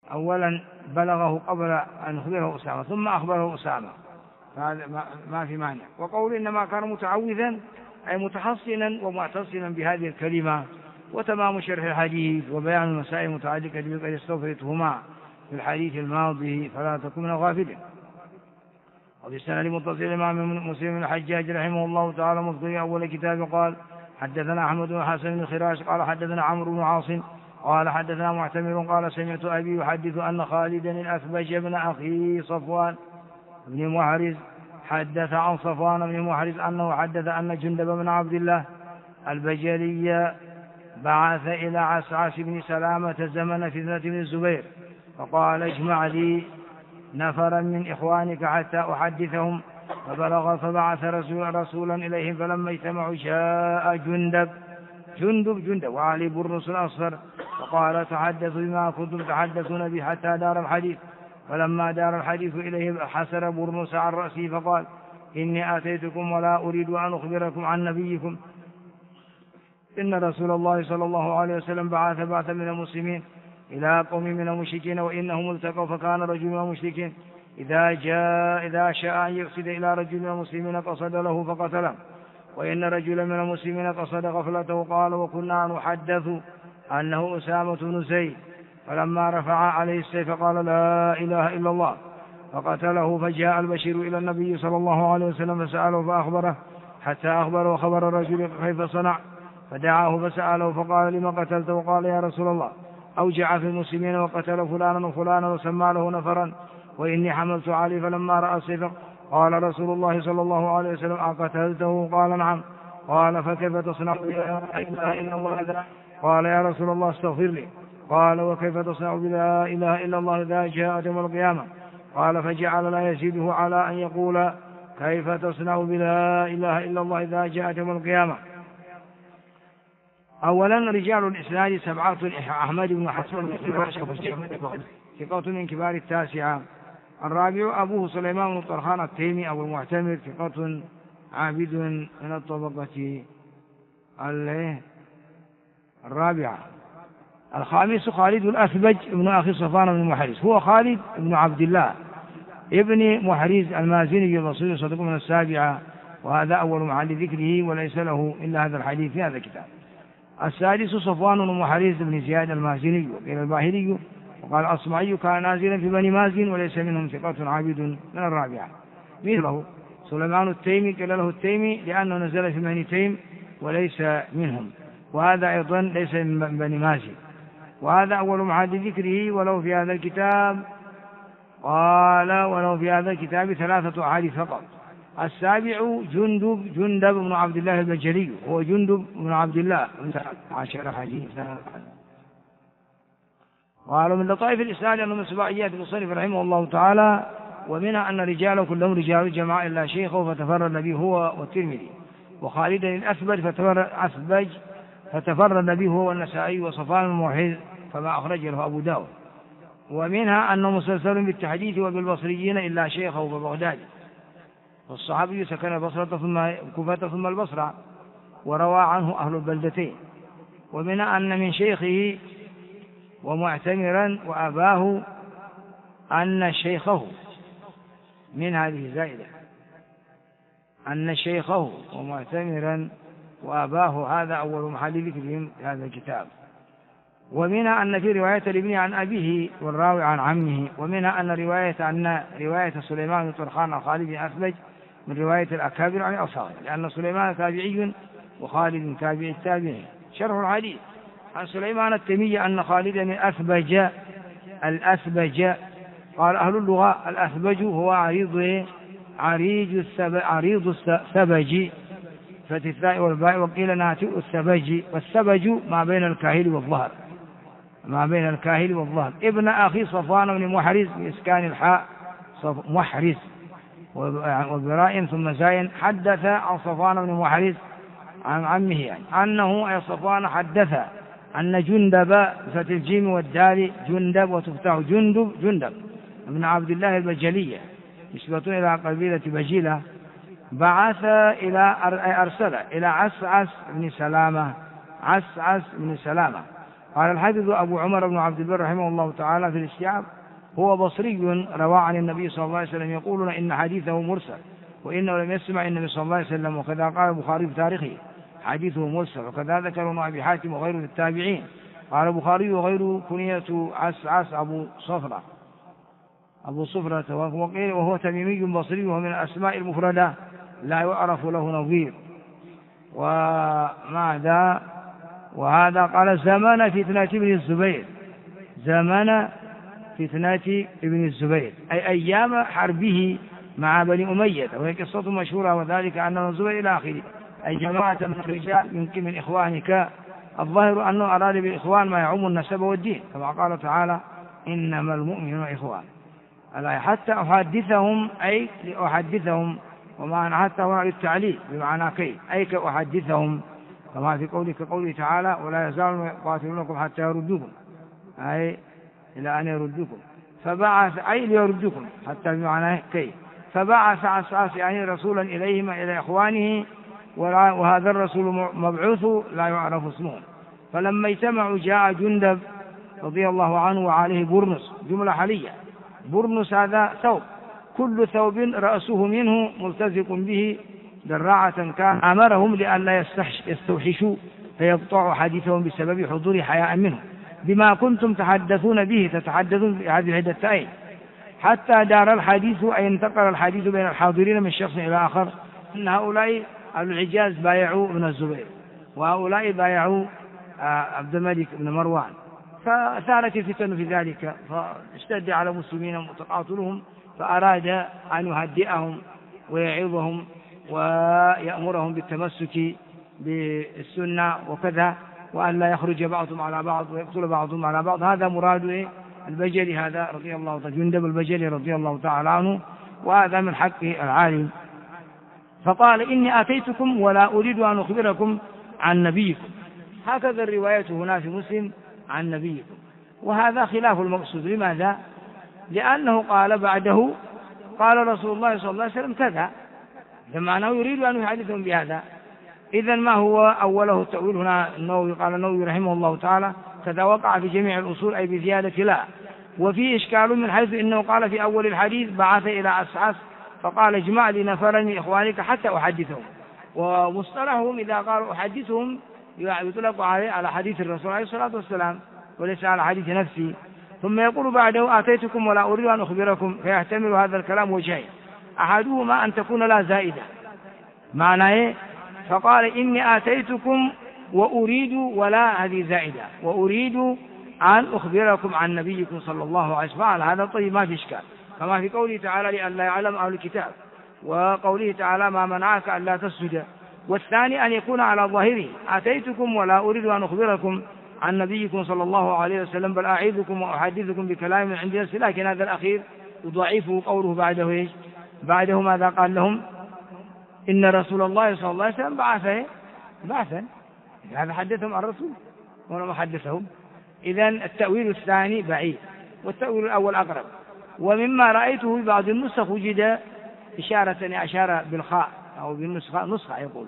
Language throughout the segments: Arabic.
أولا بلغه قبل أن أخبره أسامة ثم أخبره أسامة، فهذا ما في مانع. وقول إنما كان متعوذا أي متحصنا ومعتصما بهذه الكلمة. وتمام شرح الحديث وبيان المسائل المتعلقة به قد استوفيتهما في الحديث الماضي فلا تكن من الغافلين. وفي السند متصل الإمام مسلم بن الحجاج رحمه الله تعالى مذكر أول كتاب قال حدثنا أحمد بن حسن بن خراش قال حدثنا عمرو بن عاصم قال حدثنا معتمر قال سمعت أبي يحدث أن خالدا الأثبج بن أخي صفوان بن محرز حدث عن صفوان بن محرز أنه حدث أن جندب بن عبد الله البجلي بعث إلى عسعس بن سلامة زمن فتنة بن الزبير فقال اجمع لي نفرا من إخوانك حتى أحدثهم، فبلغ فبعث رسولا إليهم فلما اجتمعوا جاء جندب وعلي برنس الأصفر فقال تحدثوا بما كنتم تحدثون به حتى دار الحديث. فلما دار الحديث إليه حسر برنس عن رأسه فقال إني آتيتكم ولا أريد أن أخبركم عن نبيكم إن رسول الله صلى الله عليه وسلم بعث من المسلمين إلى قوم من المشركين وإنهم التقوا فكان رجل من المشركين إذا شاء أن يقصد إلى رجل من المسلمين قصد له فقتله، وإن رجلا من المسلمين قصد غفلته قال وكنا نحدث أنه أسامة بن زيد، فلما رفع عليه السيف قال لا إله إلا الله فقتله. فجاء البشير إلى النبي صلى الله عليه وسلم فسأله فأخبره حتى أخبره خبر الرجل كيف صنع، فدعاه فسأله فقال لما قتلته؟ قال يا رسول الله أوجع في المسلمين وقتل فلانا وفلانا وسمى له نفرا وإني حملت علي فلما رأى السيف قال رسول الله صلى الله عليه وسلم أقتلته؟ قال نعم. قال فكيف تصنع؟ قال يا رسول الله استغفر لي. قال وكيف تصنع بلا إله إلا الله إذا جاءت يوم القيامة؟ قال فجعل لا يزيده على أن يقول كيف تصنع بلا إله إلا الله إذا جاءت يوم القيامة. أولا رجال الإسناد سبعة: أحمد بن حسن ثقة من كبار التاسعة. الرابع أبوه سليمان بن طرخان التيمي أبو المعتمر ثقة عابد من الطبقة الرابعة. الخامس خالد الأثبج ابن أخي صفوان بن محرز، هو خالد بن عبد الله ابن محرز المازني البصري صدوق من السابعة، وهذا أول محل ذكره وليس له إلا هذا الحديث في هذا الكتاب. السادس صفوان بن محرز بن زياد المازني وقيل الباهلي وقال الأصمعي كان نازلا في بني مازن وليس منهم ثقة عابد من الرابعة. مثله سليمان التيمي قيل له التيمي لأنه نزل في بني تيم وليس منهم، وهذا أيضا ليس من بني مازن، وهذا أول محل ذكره ولو في هذا الكتاب ثلاثة أحاديث فقط. السابع جندب بن عبد الله البجلي، هو جندب بن عبد الله 10 حديثا. وقالوا من لطائف الإسناد أنه من سباعيات المصنف رحمه الله تعالى، ومنها أن رجاله كلهم رجال الجماعة إلا شيخه فتفرد به هو والترمذي، وخالدا الأثبج فتفرد به هو والنسائي وصفوان المحرز فما أخرج له أبو داود. ومنها أنه مسلسل بالتحديث وبالبصريين إلا شيخه ببغداد، والصحابي سكن البصرة ثم الكوفة ثم البصرة وروى عنه أهل البلدتين. ومنها أن من شيخه ومعتمرا وأباه أن شيخه، من هذه زائدة أن شيخه ومعتمرا وأباه، هذا أول محل ذكرهم في هذا الكتاب. ومنها أن في رواية الابن عن أبيه والراوي عن عمه. ومنها أن رواية سليمان بن طرخان عن خالد بن أثبج من رواية الأكابر عن الأصغر، لأن سليمان تابعي وخالد تابعي التابعي. شرح الحديث عن سليمان التيمي أن خالدا الأثبج قال أهل اللغة الأثبج هو عريض السبج فتح الثاء والباء، وقيل ناتئ السبج، والسبج ما بين الكاهل والظهر. ابن أخي صفوان بن محرز بإسكان الحاء محرز وبراء ثم زاين. حدث عن صفوان بن محرز عن عمه يعني أنه أي صفوان حدث أن جندب فتح الجيم والدال جندب وتفتح جندب ابن عبد الله البجلية نسبة إلى قبيلة بجيلة أرسل إلى عسعس بن سلامة قال الحافظ أبو عمر بن عبد البر رحمه الله تعالى في الاستيعاب: هو بصري روى عن النبي صلى الله عليه وسلم يقولون إن حديثه مرسل وإنه لم يسمع النبي صلى الله عليه وسلم، وكذا قال البخاري في تاريخه حديثه مرسل، وكذا ذكر ابن أبي حاتم وغيره التابعين. قال البخاري وغيره كنية عسعس أبو صفرة وهو تميمي بصري، وهو من الأسماء المفردة لا يعرف له نظير. وهذا قال زمان فتنة ابن الزبير، زمان فتنة ابن الزبير أي أيام حربه مع بني أمية، وهي قصة مشهورة، وذلك أن الزبير إلى آخره أي جماعة من الرجال يمكن من إخوانك. الظاهر أنه أراد بالإخوان ما يعم النسب والدين، كما قال تعالى: إنما المؤمنون إخوان. ألا حتى أحدثهم أي لأحدثهم، ومعنى حتى هنا للتعليل بمعنى كي أي كأحدثهم، كما في قوله تعالى: ولا يزالون يقاتلونكم حتى يردوكم، أي إلى أن يردوكم. فبعث أي ليردوكم حتى بمعنى كي. فبعث عسعس يعني رسولا إليهم إلى إخوانه، وهذا الرسول مبعوث لا يعرف اسمه. فلما اجتمعوا جاء جندب رضي الله عنه وعليه برنس، جملة حالية. برنس هذا ثوب، كل ثوب رأسه منه ملتزق به دراعة، كان أمرهم لئلا يستوحشوا فيقطعوا حديثهم بسبب حضور حياء منه بما كنتم تحدثون به، تتحدثون بهذه العدتين، حتى دار الحديث أي انتقل الحديث بين الحاضرين من شخص إلى آخر أن هؤلاء العجاز بايعوا ابن الزبير، وهؤلاء بايعوا عبد الملك بن مروان، فثارت الفتن في ذلك، فاشتد على المسلمين متقاتلهم، فأراد أن يهدئهم ويعظهم ويأمرهم بالتمسك بالسنة وكذا، وأن لا يخرج بعضهم على بعض ويقتل بعضهم على بعض. هذا مراد البجلي هذا رضي الله تعالى، جندب البجلي رضي الله تعالى عنه، وهذا من حق العالم. فقال: إني آتيتكم ولا أريد أن أخبركم عن نبيكم. هكذا الرواية هنا في مسلم عن نبيكم، وهذا خلاف المقصود. لماذا؟ لأنه قال بعده قال رسول الله صلى الله عليه وسلم كذا، لما أنه يريد أن يحدثهم بهذا. إذن ما هو أوله التأويل هنا؟ النووي قال النووي رحمه الله تعالى: كذا وقع في جميع الأصول أي بزيادة لا. وفيه إشكال من حيث إنه قال في أول الحديث: بعث إلى عسعس فقال: اجمع لي نفرا من إخوانك حتى أحدثهم. ومصطلحهم إذا قالوا أحدثهم يطلق على حديث الرسول عليه الصلاة والسلام وليس على حديث نفسه. ثم يقول بعده: آتيتكم ولا أريد أن أخبركم، فيحتمل هذا الكلام وجهين: أحدهما أن تكون لا زائدة، معنى إيه؟ فقال: إني آتيتكم وأريد، ولا هذه زائدة، وأريد أن أخبركم عن نبيكم صلى الله عليه وسلم. هذا طيب ما في إشكال، كما في قوله تعالى: لئلا يعلم أهل الكتاب، وقوله تعالى: ما منعك ألا تسجد. والثاني أن يكون على ظاهره: آتيتكم ولا أريد أن أخبركم عن نبيكم صلى الله عليه وسلم، بل أعيذكم وأحدثكم بكلام من عند نفسي. لكن هذا الأخير يضعفه قوله بعده إيش؟ بعده ماذا قال لهم؟ إن رسول الله صلى الله عليه وسلم بعثا. هذا حدثهم عن الرسول ولم حدثهم. إذن التأويل الثاني بعيد، والتأويل الأول أقرب. ومما رأيته في بعض النسخ وجد إشارة أشار بالخاء أو بالنسخة يقول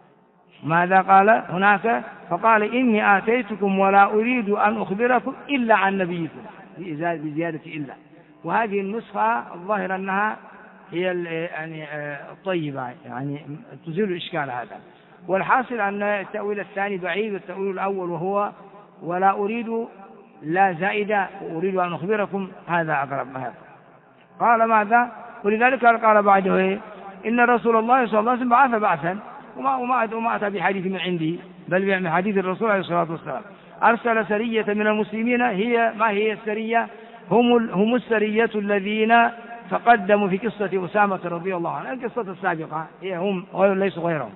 ماذا قال هناك؟ فقال: إني آتيتكم ولا أريد أن أخبركم إلا عن نبيكم، بزيادة إلا. وهذه النسخة الظاهر أنها هي يعني الطيبة، يعني تزيل الإشكال هذا. والحاصل أن التأويل الثاني بعيد، والتأويل الأول وهو ولا أريد لا زائدة وأريد أن أخبركم هذا أقرب ما هذا. قال ماذا؟ ولذلك قال بعده إيه؟ إن رسول الله صلى الله عليه وسلم بعث بعثا وما أتى بحديث من عنده، بل بحديث الرسول عليه الصلاة والسلام. أرسل سرية من المسلمين، ما هي السرية؟ هم السرية الذين تقدموا في قصة أسامة رضي الله عنه، القصة السابقة هي هم ليسوا غيرهم،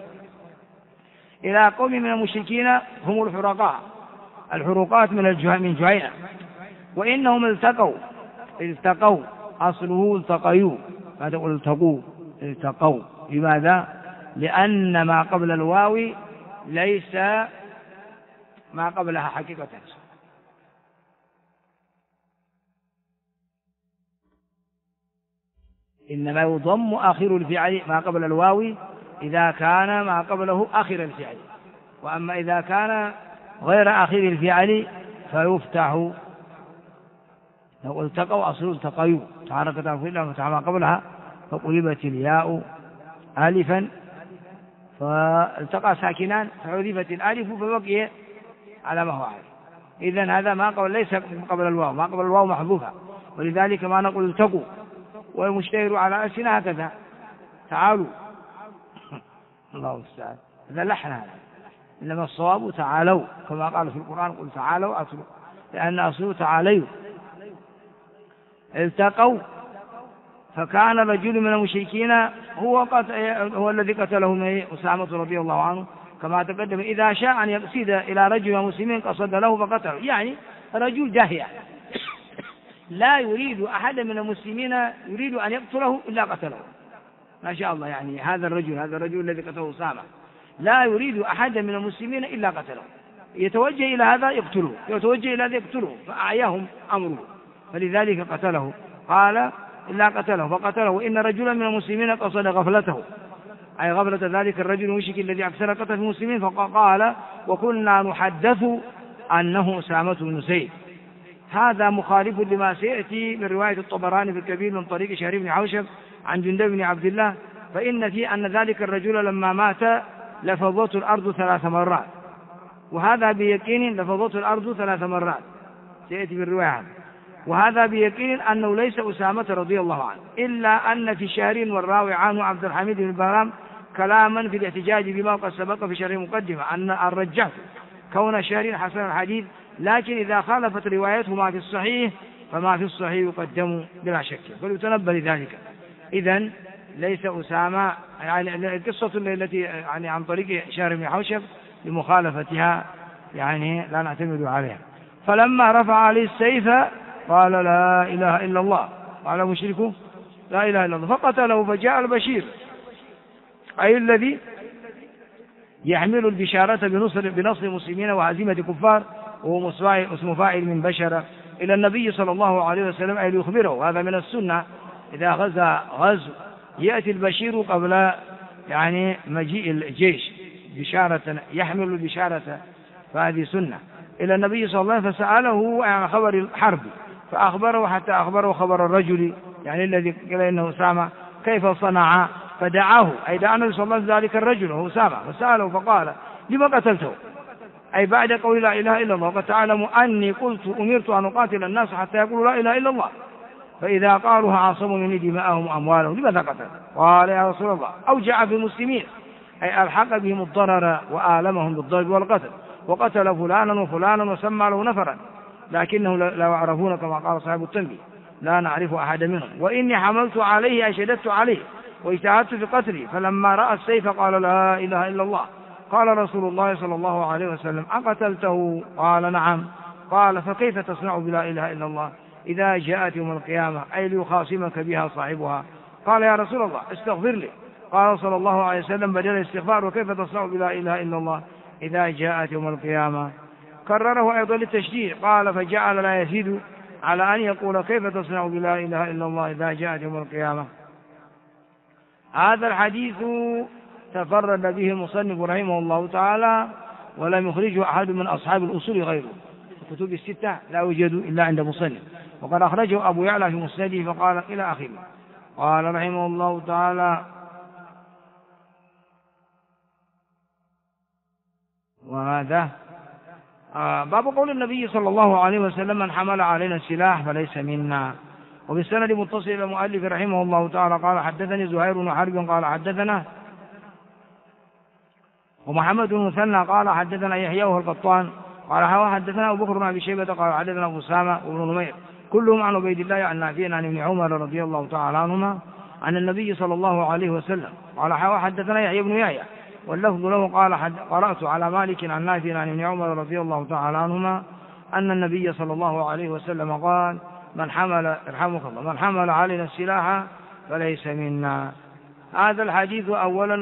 إلى قوم من المشركين هم الحروقات من جهينة، وإنهم التقوا أصله التقيوا، ما تقول التقوا. لماذا؟ لأن ما قبل الواو ليس ما قبلها حقيقة، إنما يضم آخر الفعل ما قبل الواو إذا كان ما قبله آخر الفعل، وأما إذا كان غير آخر الفعل فيفتح. لو التقوا أصل التقيوا تحركت أنفسها فتح ما قبلها فقلبت الياء ألفا، فالتقى ساكنان فحذفت الألف فبقي على ما هو عليه. إذن هذا ما قبل ليس قبل الواو، ما قبل الواو محذوفة، ولذلك ما نقول التقوا والمشتهر على ألسنة هكذا تعالوا. الله المستعان، هذا لحن هذا، إنما الصواب تعالوا كما قال في القرآن قل تعالوا أتلوا، لأن أصله تعاليوا. التقوا، فكان رجل من المشركين هو الذي قتله أسامة رضي الله عنه كما تقدم، إذا شاء أن يقصد إلى رجل من المسلمين قصد له فقتله، يعني رجل داهية لا يريد أحد من المسلمين يريد أن يقتله إلا قتله، ما شاء الله. يعني هذا الرجل الذي قتله أسامة لا يريد أحد من المسلمين إلا قتله، يتوجه إلى هذا يقتله، يتوجه إلى هذا يقتله، فأعياهم أمره، فلذلك قتله. قال إلا قتله فقتله. وإن رجلا من المسلمين قصد غفلته، أي غفلة ذلك الرجل المشرك الذي أكثر قتل المسلمين، فقال وكنا نحدث أنه أسامة بن زيد. هذا مخالف لما سيأتي من رواية الطبراني في الكبير من طريق شهر بن حوشب عن جندب بن عبد الله، فإن فيه أن ذلك الرجل لما مات لفظته الأرض 3 مرات، وهذا بيقين لفظته الأرض 3 مرات سيأتي في الرواية. وهذا بيقين أنه ليس أسامة رضي الله عنه، إلا أن في شهر والراوي عنه عبد الحميد بن برام كلاما في الاحتجاج بما قد سبق في شهر مقدمة أن الرجح كون شهر حسن الحديث، لكن إذا خالفت روايته في الصحيح فما في الصحيح يقدم بلا شك، فليتنبه لذلك. إذن ليس أسامة، يعني القصة التي يعني عن طريق شهر بن حوشب بمخالفتها يعني لا نعتمد عليها. فلما رفع عليه السيف قال لا إله إلا الله، قال مشركه لا إله إلا الله، فقتله. فجاء البشير أي الذي يحمل البشارة بنصر المسلمين وهزيمة الكفار، وهو اسم فاعل من بشر، إلى النبي صلى الله عليه وسلم أي ليخبره. هذا من السنة، إذا غزو يأتي البشير قبل يعني مجيء الجيش بشارة، يحمل البشارة، فهذه سنة إلى النبي صلى الله عليه وسلم، فسأله عن خبر الحرب فأخبره حتى أخبره خبر الرجل يعني الذي قال إنه أسامة كيف صنع، فدعاه أي دعا النبي صلى الله عليه وسلم ذلك الرجل وهو أسامة، فسأله فقال لما قتلته، أي بعد قول لا إله إلا الله، وقد تعلم أني أمرت أن أقاتل الناس حتى يقولوا لا إله إلا الله، فإذا قالوها عاصموا مني دماءهم وأموالهم، لماذا قتل؟ قال يا رسول الله أوجع في المسلمين، أي ألحق بهم الضرر وآلمهم بالضرب والقتل، وقتل فلانا وفلانا وسمى له نفرا، لكنه لا يعرفون كما قال صاحب التنبيه لا نعرف أحد منهم، وإني حملت عليه أي شددت عليه واجتهدت في قتله، فلما رأى السيف قال لا إله إلا الله. قال رسول الله صلى الله عليه وسلم أقتلته؟ قال نعم. قال فكيف تصنع بلا إله إلا الله إذا جاءت يوم القيامة أي ليخاصمك بها صاحبها؟ قال يا رسول الله استغفر لي. قال صلى الله عليه وسلم بدل الاستغفار وكيف تصنع بلا إله إلا الله إذا جاءت يوم القيامة؟ كرره أيضا للتشديد، قال فجعل لا يزيد على أن يقول كيف تصنع بلا إله إلا الله إذا جاءت يوم القيامة. هذا الحديث تفرد به المصنف رحمه الله تعالى، ولم يخرجه أحد من أصحاب الأصول غيره، الكتب الستة لا يوجد إلا عند مصنف، وقد أخرجه أبو يعلى في مسنده فقال إلى آخره. قال رحمه الله تعالى وهذا باب قول النبي صلى الله عليه وسلم من حمل علينا السلاح فليس منا. وبالسند متصل إلى المؤلف رحمه الله تعالى قال حدثني زهير بن حرب قال حدثنا ومحمد بن مثنى قال حدثنا يحيى وهو القطان قال حدثنا أبو بكر بن أبي شيبة قال حدثنا أبو أسامة وابن نمير كلهم عن عبيد الله عن نافع عن ابن عمر رضي الله تعالى عنهما عن النبي صلى الله عليه وسلم قال حدثنا يحيى بن يحيى واللفظ له قال قرأت على مالك عن نافع عن ابن عمر رضي الله تعالى عنهما أن النبي صلى الله عليه وسلم قال من حمل يرحمك الله من حمل علينا السلاح فليس منا. هذا الحديث أولا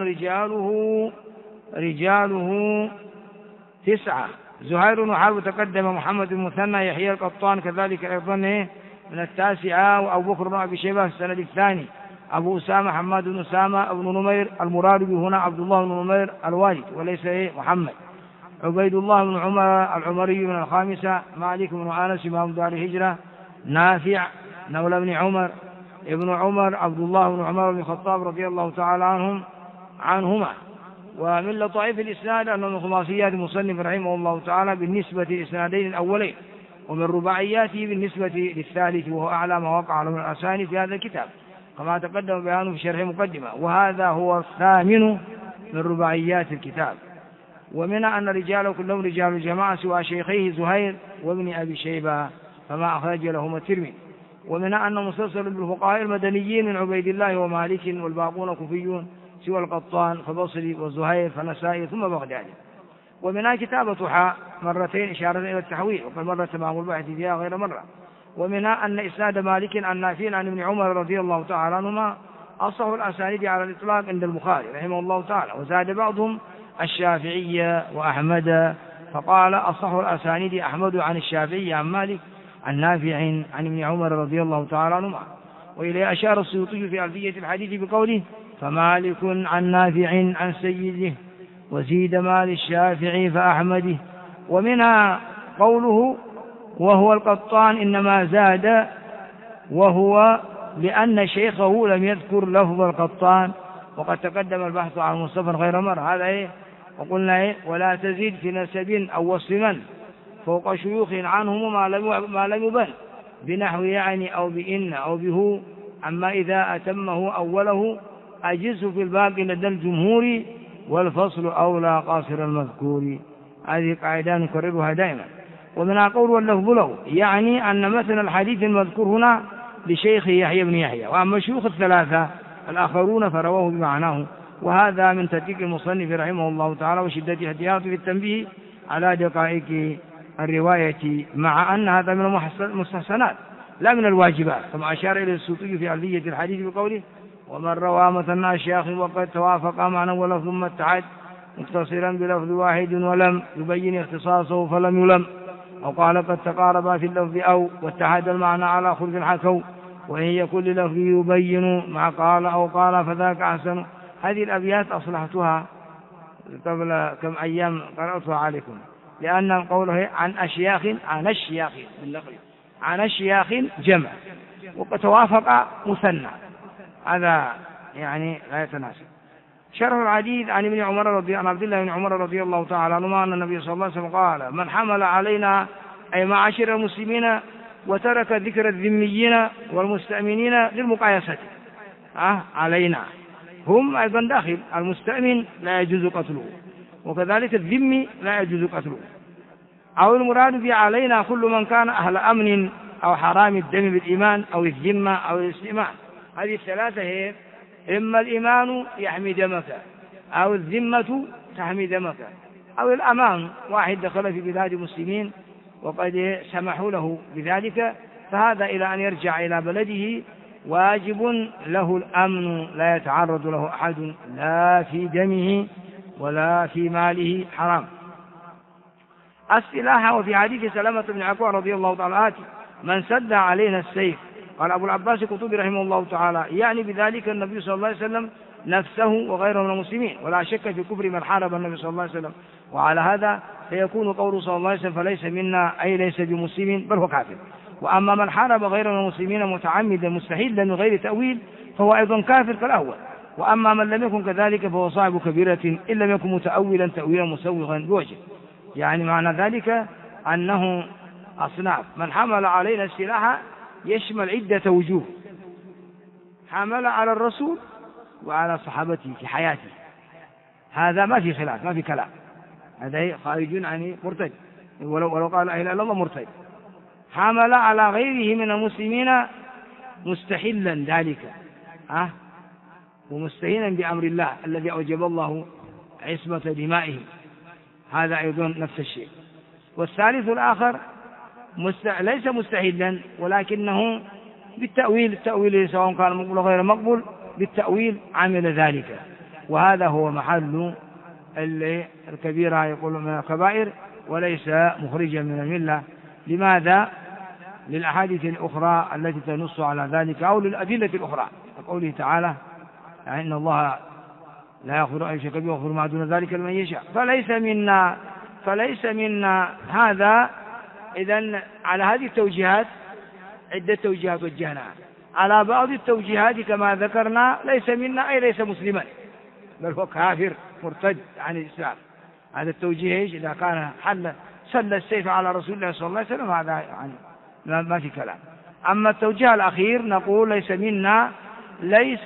رجاله 9 زهير بن حرب تقدم محمد بن مثنى يحيى القطان كذلك أيضا من 9 وأبو بكر بن أبي شيبة في السند الثاني أبو أسامة حماد بن أسامة ابن نمير المراد به هنا عبد الله بن نمير الوالد وليس محمد عبيد الله بن عمر العمري من الخامسة، مالك بن أنس إمام دار الهجرة، نافع مولى بن عمر، ابن عمر عبد الله بن عمر بن الخطاب رضي الله تعالى عنهما. ومن لطائف الإسناد أنه من خلاصيات المصنف رحمه الله تعالى بالنسبة للإسنادين الأولين، ومن رباعياته بالنسبة للثالث، وهو أعلى ما وقع له من الأسانيد في هذا الكتاب كما تقدم بيانه في شرح مقدمة، وهذا هو الثامن من رباعيات الكتاب. ومنها أن رجاله كلهم رجال الجماعة سوى شيخيه زهير وابن أبي شيبة فما أخرج لهما الترمذي. ومنها أن مسلسل بالفقهاء المدنيين من عبيد الله ومالك والباقون كوفيون سوى القطان فبصري وزهير فنسائي ثم بغدادي. ومنها كتابة حاء مرتين إشارة إلى التحويل، وقد مر تمام البحث فيها غير مرة. ومنها أن إسناد مالك عن نافع عن ابن عمر رضي الله تعالى عنهما أصح الأسانيد على الإطلاق عند البخاري رحمه الله تعالى، وزاد بعضهم الشافعية وأحمد، فقال أصح الأسانيد أحمد عن الشافعي عن مالك عن نافع عن ابن عمر رضي الله تعالى عنهما. وإليه أشار السيوطي في ألفية الحديث بقوله فمالك عن نافع عن سيده وزيد مال الشافعي فأحمده. ومنها قوله وهو القطان إنما زاد، وهو لأن شيخه لم يذكر لفظ القطان، وقد تقدم البحث عن مصطفى غير مرة. هذا وقلنا ولا تزيد في نسب أو وصف من فوق شيوخ عنهم ما لم يبن بنحو يعني أو بإن أو به، أما إذا أتمه أوله أجزه في الباقي لدى الجمهور، والفصل أولى قاصر المذكور. هذه قاعدة نكررها دائما. ومنها قول واللفظ له، يعني أن مثل الحديث المذكور هنا لشيخ يحيى بن يحيى، وأما شيوخ الثلاثة الآخرون فرواه بمعناه. وهذا من تدقيق المصنف رحمه الله تعالى وشدة احتياطه في التنبيه على دقائق الرواية، مع أن هذا من المستحسنات لا من الواجبات، كما أشار إلى السيوطي في ألفية الحديث بقوله ومن روى مثل أشياخ وقد توافق معنى ولفظ ثم اتحد متصلا بلفظ واحد ولم يبين اختصاصه فلم يلم، أو قال قد تقاربا في اللفظ أو واتحد المعنى على خلف حكوا، وإن يكن للفظ يبين مع قال أو قال فذاك أحسن. هذه الأبيات أصلحتها قبل كم أيام قرأتها عليكم، لأن قوله عن أشياخ عن الشياخ بالنقل عن الشياخ جمع، وقد توافق مثنى، هذا يعني لا يتناسب. شرح الحديث عن ابن عمر عن عبد الله بن عمر رضي الله تعالى عنهما أن النبي صلى الله عليه وسلم قال من حمل علينا أي معاشر المسلمين وترك ذكر الذميين والمستأمنين للمقايسة علينا، هم أيضا داخل، المستأمن لا يجوز قتله، وكذلك الذمي لا يجوز قتله. أو المراد به علينا كل من كان أهل أمن أو حرام الدم بالإيمان أو الذمة أو الاستئمان. هذه الثلاثة هي إما الإيمان يحمي دمك، أو الذمة تحمي دمك، أو الأمان واحد دخل في بلاد المسلمين وقد سمحوا له بذلك، فهذا إلى أن يرجع إلى بلده واجب له الأمن، لا يتعرض له أحد لا في دمه ولا في ماله حرام. السلاح. وفي حديث سلمة بن عكوى رضي الله تعالى عنه من سد علينا السيف، قال أبو العباس القرطبي رحمه الله تعالى يعني بذلك النبي صلى الله عليه وسلم نفسه وغيره من المسلمين، ولا شك في كفر من حارب النبي صلى الله عليه وسلم. وعلى هذا فيكون قوله صلى الله عليه وسلم فليس منا أي ليس بمسلم بل هو كافر. وأما من حارب غيره من المسلمين متعمدا مستحيلا من غير تأويل فهو أيضا كافر كالأول. وأما من لم يكن كذلك فهو صاحب كبيرة إن لم يكن متأولا تأويلا مسوغا بوجه. يعني معنى ذلك أنه أصناف. من حمل علينا السلاح يشمل عدة وجوه، حمل على الرسول وعلى صحابته في حياته، هذا ما في خلاف ما في كلام، هذا خارج عن مرتد ولو قال لا إله إلا الله مرتد. حمل على غيره من المسلمين مستحلا ذلك ومستهينا بأمر الله الذي أوجب الله عصمة دمائهم، هذا أيضا نفس الشيء. والثالث الآخر ليس مستحيلا ولكنه بالتأويل، التأويل سواء كان مقبول غير مقبول بالتأويل عمل ذلك، وهذا هو محل الكبيرة يقول من الكبائر وليس مخرجا من الملة. لماذا؟ للأحاديث الأخرى التي تنص على ذلك أو للأدلة الأخرى، كقوله تعالى إن الله لا يغفر أن يشرك به ويغفر ما دون ذلك لمن يشاء. فليس منا فليس منا هذا. إذن على هذه التوجيهات عدة توجيهات وجهناها. على بعض التوجيهات كما ذكرنا ليس منا أي ليس مسلما، بل هو كافر مرتد عن الإسلام. هذا التوجيه إذا كان سل السيف على رسول الله صلى الله عليه وسلم هذا يعني ما في كلام. أما التوجيه الأخير نقول ليس منا، ليس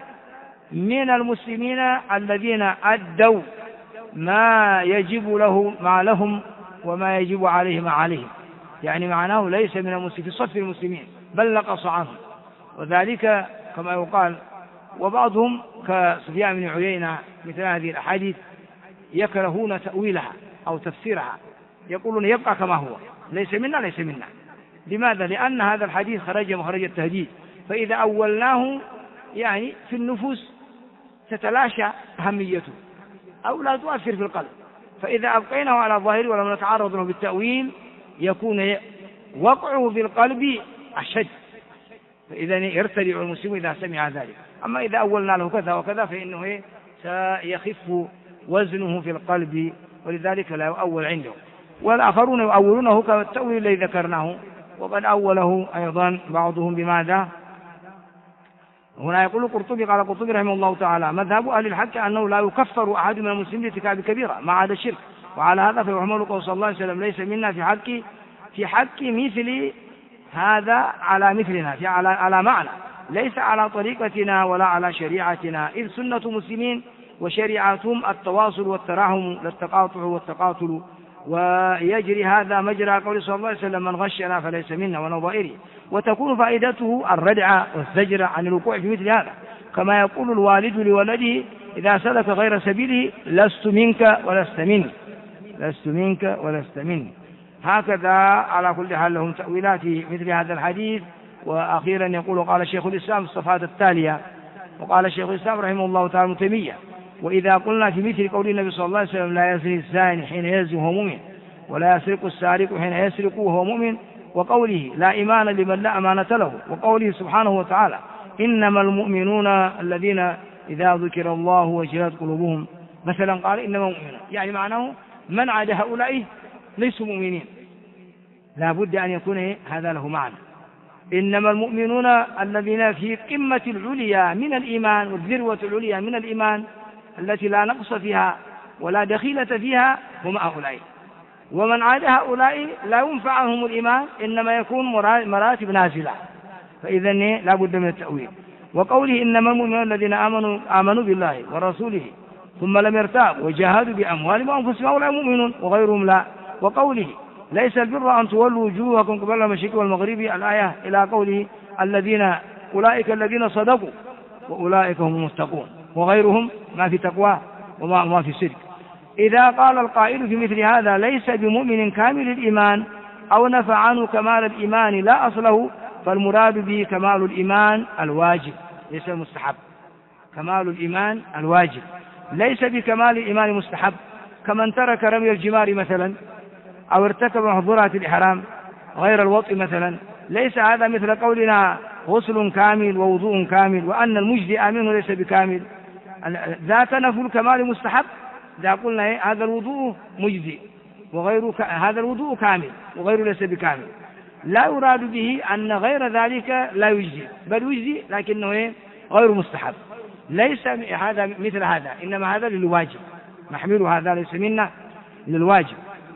من المسلمين الذين أدوا ما يجب لهم وما يجب عليه ما عليهم، يعني معناه ليس من المسلمين في صف المسلمين بل نقص عنهم. وذلك كما يقال، وبعضهم كسفيان بن عيينة مثل هذه الأحاديث يكرهون تأويلها أو تفسيرها، يقولون يبقى كما هو، ليس منا ليس منا. لماذا؟ لأن هذا الحديث خرج مخرج التهديد، فإذا أولناه يعني في النفوس تتلاشى أهميته أو لا تؤثر في القلب، فإذا أبقيناه على ظاهره ولم نتعرض له بالتأويل يكون وقعه في القلب أشد، فإذا يرتدع المسلم إذا سمع ذلك. أما إذا أولنا له كذا وكذا فإنه سيخف وزنه في القلب، ولذلك لا يؤول عنده. والآخرون يؤولونه كالتأويل الذي ذكرناه، وقد أوله أيضا بعضهم بماذا؟ هنا يقول القرطبي قال القرطبي رحمه الله تعالى: مذهب أهل الحق أنه لا يكفر أحد من المسلمين بارتكاب كبيرة ما عدا الشرك، وعلى هذا فيحمل قول صلى الله عليه وسلم: ليس منا في حق مثل هذا على مثلنا، على معنى، ليس على طريقتنا ولا على شريعتنا، إذ سنة مسلمين وشريعتهم التواصل والتراحم لا التقاطع والتقاتل، ويجري هذا مجرى قول صلى الله عليه وسلم: من غشنا فليس منا ونظائره. وتكون فائدته الردع والزجر عن الوقوع في مثل هذا، كما يقول الوالد لولده إذا سلك غير سبيله: لست منك ولست مني، لست منك ولست مني. هكذا على كل حال لهم تأويلات مثل هذا الحديث. وأخيرا يقول: قال شيخ الإسلام في الصفحات التالية، وقال شيخ الإسلام رحمه الله تعالى ابن تيمية: وإذا قلنا في مثل قول النبي صلى الله عليه وسلم: لا يزني الزاني حين يزني وهو مؤمن، ولا يسرق السارق حين يسرق وهو مؤمن، وقوله: لا إيمان لمن لا أمانة له، وقوله سبحانه وتعالى: إنما المؤمنون الذين إذا ذكر الله وجلت قلوبهم، مثلا قال إنما المؤمنون، يعني معناه من عاد هؤلاء ليسوا مؤمنين، لا بد أن يكون هذا له معنى. إنما المؤمنون الذين في قمة العليا من الإيمان والذروة العليا من الإيمان التي لا نقص فيها ولا دخيلة فيها هم هؤلاء، ومن عاد هؤلاء لا ينفع عنهم الإيمان، إنما يكون مراتب نازلة، فإذا لا بد من التأويل. وقوله: إنما المؤمنون الذين آمنوا بالله ورسوله ثم لم يرتابوا وجاهدوا بأموالهم وأنفسهم أولئك مؤمنون وغيرهم لا. وقوله: ليس البر أن تولوا وجوهكم قبل المشرق والمغرب، الآية إلى قوله: أولئك الذين صدقوا وأولئك هم المتقون، وغيرهم ما في تقوى وما في صدق. إذا قال القائل في مثل هذا: ليس بمؤمن كامل الإيمان، أو نفى عنه كمال الإيمان لا أصله، فالمراد به كمال الإيمان الواجب ليس المستحب، كمال الإيمان الواجب ليس بكمال الإيمان المستحب، كمن ترك رمي الجمار مثلا، أو ارتكب محظورات الإحرام غير الوطء مثلا. ليس هذا مثل قولنا: غسل كامل ووضوء كامل، وأن المجزئ منه ليس بكامل، ذاك نفي الكمال مستحب. إذا قلنا هذا الوضوء مجزئ وغير هذا الوضوء كامل وغيره ليس بكامل، لا يراد به أن غير ذلك لا يجزئ، بل يجزئ لكنه غير مستحب. ليس هذا مثل هذا، إنما هذا للواجب، نحمل هذا ليس منا للواجب.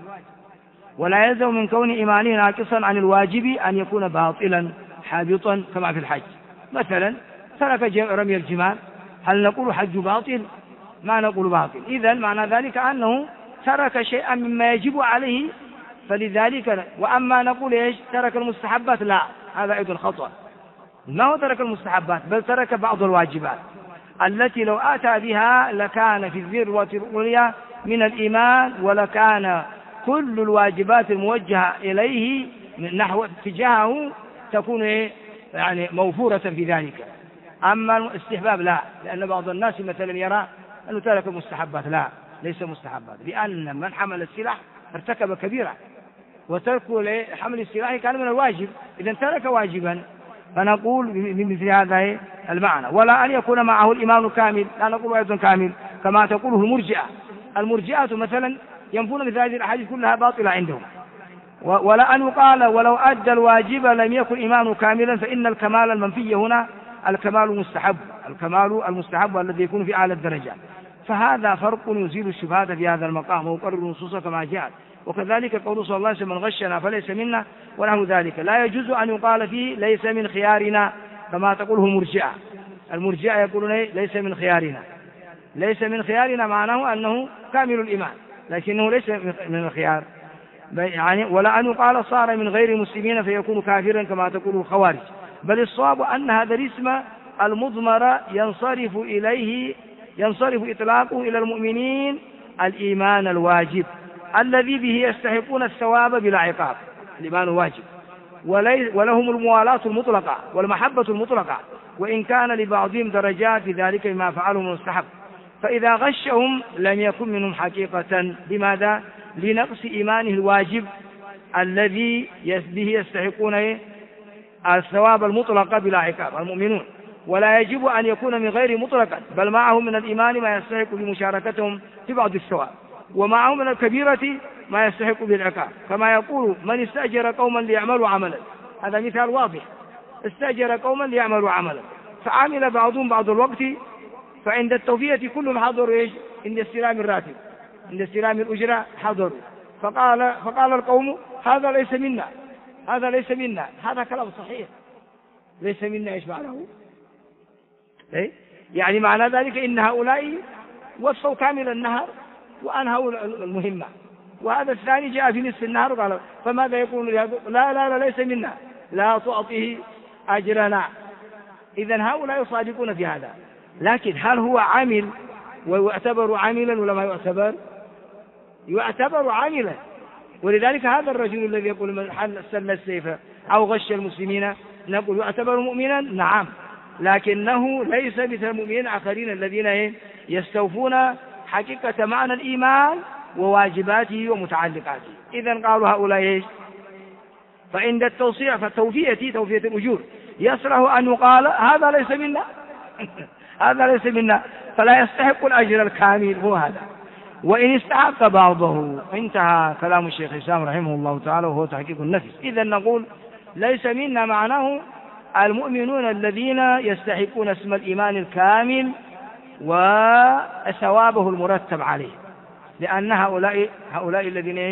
ولا يلزم من كون إيمانه ناقصا عن الواجب أن يكون باطلا حابطا كما في الحج. مثلا ترك رمي الجمار، هل نقول حج باطل؟ ما نقول باطل. إذن معنى ذلك أنه ترك شيئا مما يجب عليه، فلذلك. وأما نقول إيش؟ ترك المستحبات، لا، هذا أيضا خطأ. ما هو ترك المستحبات، بل ترك بعض الواجبات التي لو أتى بها لكان في الذروة العليا من الإيمان، ولكان كل الواجبات الموجهة إليه نحو اتجاهه تكون يعني موفورة في ذلك. أما الاستحباب لا، لأن بعض الناس مثلا يرى أنه ترك المستحبات، لا، ليس مستحبات، لأن من حمل السلاح ارتكب كبيرة، وترك حمل السلاح كان من الواجب، إذن ترك واجبا. فنقول بمثل هذا المعنى. ولا أن يكون معه الإيمان كامل، لا نقول أيضا كامل كما تقوله المرجئة. المرجئة مثلا ينفون مثل هذه الأحاديث كلها باطلة عندهم. ولا أن يقال ولو أدى الواجب لم يكن إيمانه كاملا، فإن الكمال المنفي هنا الكمال المستحب، الكمال المستحب الذي يكون في أعلى الدرجات. فهذا فرق يزيل الشبهات في هذا المقام ويقرر النصوص كما جاءت. وكذلك قول صلى الله عليه وسلم من غشنا فليس منا ونحو ذلك، لا يجوز أن يقال فيه ليس من خيارنا كما تقوله المرجئة. المرجئة يقولون ليس من خيارنا، ليس من خيارنا معناه أنه كامل الإيمان لكنه ليس من الخيار يعني. ولا أن يقال صار من غير مسلمين فيكون كافرا كما تقول الخوارج، بل الصواب أن هذا الاسم المضمر ينصرف إطلاقه إلى المؤمنين الإيمان الواجب الذي به يستحقون الثواب بلا عقاب، الإيمان الواجب، ولهم الموالاة المطلقة والمحبة المطلقة، وإن كان لبعضهم درجات في ذلك بما فعلوا من مستحب. فإذا غشهم لم يكن منهم حقيقة. لماذا؟ لنقص إيمانه الواجب الذي به يستحقون الثواب المطلق بلا عقاب المؤمنون. ولا يجب أن يكون من غير مطلقا، بل معه من الإيمان ما يستحق بمشاركتهم في بعض الثواب، ومعه من الكبيرة ما يستحق بالعقاب، كما يقول من استأجر قوما ليعملوا عملا، هذا مثال واضح، استأجر قوما ليعملوا عملا فعمل بعضهم بعض الوقت، فعند التوفية كلهم حضروا عند استلام الراتب، عند استلام الأجرة حضروا، فقال القوم هذا ليس منا، هذا ليس منا. هذا كلام صحيح، ليس منا إيش معناه؟ يعني معنى ذلك إن هؤلاء وفوا كامل النهار وأنهوا المهمة، وهذا الثاني جاء في نصف النهار وقال فماذا يقول؟ لا لا لا ليس منا، لا تعطيه أجرنا. إذن هؤلاء يصادقون في هذا، لكن هل هو عامل ويعتبر عاملا ولا ما يعتبر؟ يعتبر عاملا. ولذلك هذا الرجل الذي يقول من سل السيف أو غش المسلمين نقول يعتبر مؤمنا، نعم، لكنه ليس مثل المؤمنين الآخرين الذين يستوفون حقيقة معنى الإيمان وواجباته ومتعلقاته. إذن قالوا هؤلاء فعند التوصيع فالتوفية توفية الأجور يصلح أن يقال هذا ليس منا هذا ليس منا، فلا يستحق الأجر الكامل هو هذا، وإن استحق بعضه. انتهى كلام الشيخ الإسلام رحمه الله تعالى وهو تحقيق النفس. إذن نقول ليس منا معناه المؤمنون الذين يستحقون اسم الإيمان الكامل وثوابه المرتب عليه، لأن هؤلاء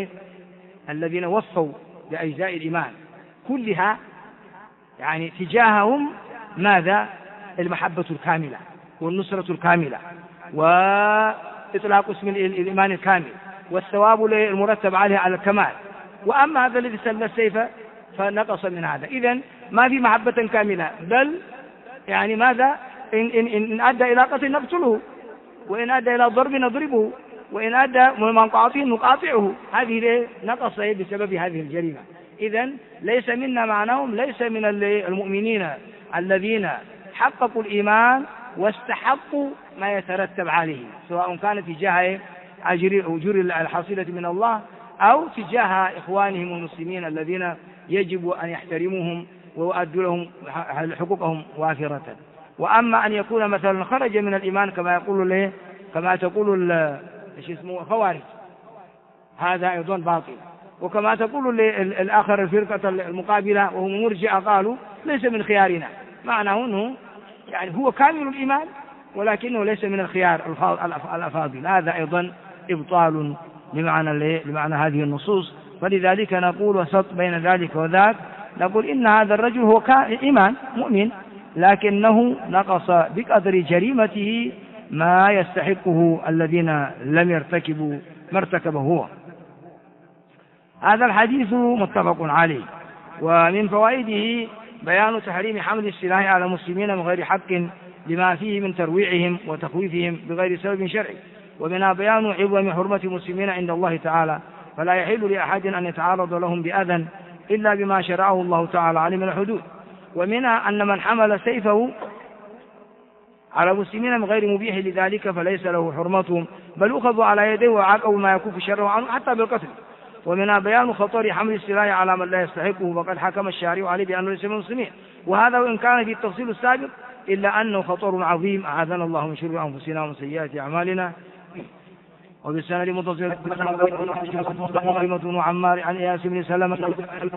الذين وفوا بأجزاء الإيمان كلها يعني تجاههم ماذا؟ المحبة الكاملة والنصرة الكاملة وإطلاق اسم الإيمان الكامل والثواب المرتب عليه على الكمال. وأما هذا الذي سل السيف فنقص من هذا. إذن ما في محبة كاملة، بل يعني ماذا؟ إن أدى إلى قتل نقتله، وإن أدى إلى ضرب نضربه، وإن أدى منقاطه نقاطعه. هذه نقص بسبب هذه الجريمة. إذن ليس منا معناهم ليس من المؤمنين الذين حققوا الإيمان واستحقوا ما يترتب عليه، سواء كان تجاه أجور الحاصلة من الله أو تجاه إخوانهم المسلمين الذين يجب أن يحترموهم ويؤدوا لهم حقوقهم وافرة. وأما أن يكون مثلا خرج من الإيمان كما تقول خوارج، هذا أيضا باطل. وكما تقول الآخر الفرقة المقابلة وهم مرجئة قالوا ليس من خيارنا، معناه أنه يعني هو كامل الإيمان ولكنه ليس من الخيار الأفاضل. هذا أيضا إبطال لمعنى هذه النصوص. فلذلك نقول وسط بين ذلك وذاك، نقول إن هذا الرجل هو إيمان مؤمن، لكنه نقص بقدر جريمته ما يستحقه الذين لم يرتكبوا ما ارتكبه هو. هذا الحديث متفق عليه. ومن فوائده بيان تحريم حمل السلاح على المسلمين من غير حق لما فيه من ترويعهم وتخويفهم بغير سبب شرعي، ومنها بيان عظم حرمة المسلمين عند الله تعالى، فلا يحل لأحد أن يتعرض لهم بأذى إلا بما شرعه الله تعالى عليه من الحدود. ومنها أن من حمل سيفه على المسلمين من غير مبيح لذلك فليس له حرمتهم، بل أخذوا على يديه وعاقبوا ما يكون شره عنه حتى بالقتل. ومنها بيان خطر حمل السلاح على من لا يستحقه، وقد حكم الشارع عليه بأنه ليس من المسلمين، وهذا وإن كان في التفصيل السابق إلا أنه خطر عظيم. أعاذنا الله من شر أنفسنا ومن سيئات أعمالنا، وبالسند متصل بن عمار عن إياس بن سلمة.